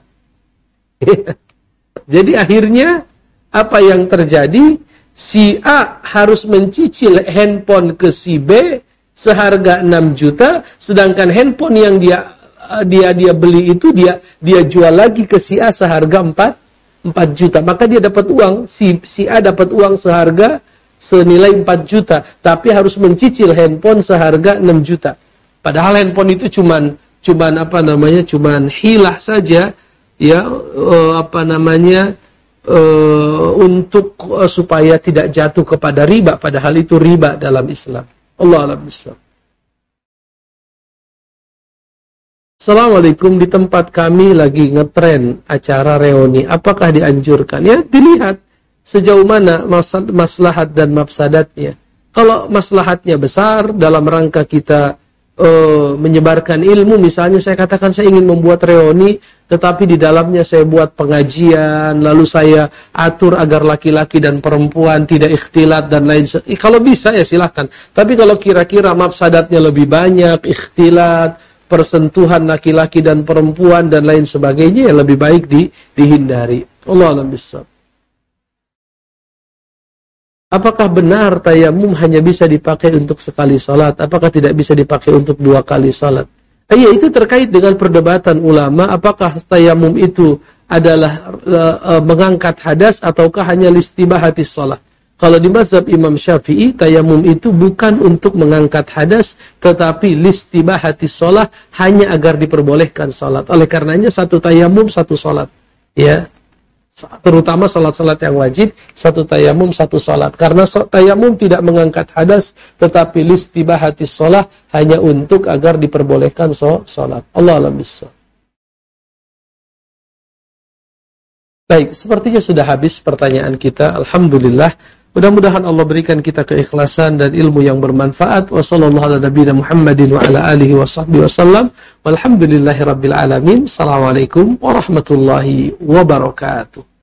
Jadi akhirnya, apa yang terjadi? Si A harus mencicil handphone ke si B seharga enam juta, sedangkan handphone yang dia dia dia beli itu dia dia jual lagi ke si A seharga empat juta. Maka dia dapat uang, si, si A dapat uang seharga senilai empat juta, tapi harus mencicil handphone seharga enam juta. Padahal handphone itu cuman cuman apa namanya? cuman hilah saja ya, uh, apa namanya? Uh, untuk uh, supaya tidak jatuh kepada riba, padahal itu riba dalam Islam. Allah a'lam bishawab. Assalamualaikum, di tempat kami lagi ngetren acara reuni, apakah dianjurkan? Ya, dilihat sejauh mana mas- maslahat dan mafsadatnya. Kalau maslahatnya besar dalam rangka kita uh, menyebarkan ilmu, misalnya saya katakan saya ingin membuat reuni, tetapi di dalamnya saya buat pengajian, lalu saya atur agar laki-laki dan perempuan tidak ikhtilat dan lain sebagainya. Kalau bisa ya silahkan. Tapi kalau kira-kira mafsadatnya lebih banyak, ikhtilat, persentuhan laki-laki dan perempuan dan lain sebagainya, ya lebih baik di, dihindari. Allah a'lam bishawab. Apakah benar tayamum hanya bisa dipakai untuk sekali salat? Apakah tidak bisa dipakai untuk dua kali salat? Eh, ya, itu terkait dengan perdebatan ulama, apakah tayamum itu adalah uh, uh, mengangkat hadas ataukah hanya listibahatis salat. Kalau di mazhab Imam Syafi'i, tayamum itu bukan untuk mengangkat hadas, tetapi listibahatis shalah, hanya agar diperbolehkan salat. Oleh karenanya satu tayamum, satu salat. Ya. Terutama salat-salat yang wajib, satu tayamum, satu salat. Karena tayamum tidak mengangkat hadas, tetapi listibahatis shalah, hanya untuk agar diperbolehkan salat. Allah a'lam bishawab. Baik, sepertinya sudah habis pertanyaan kita. Alhamdulillah. Mudah-mudahan Allah berikan kita keikhlasan dan ilmu yang bermanfaat. Wassallallahu ala nabiyina Muhammadin wa ala alihi wa sahbihi wasallam. Walhamdulillahi rabbil alamin. Assalamualaikum warahmatullahi wabarakatuh.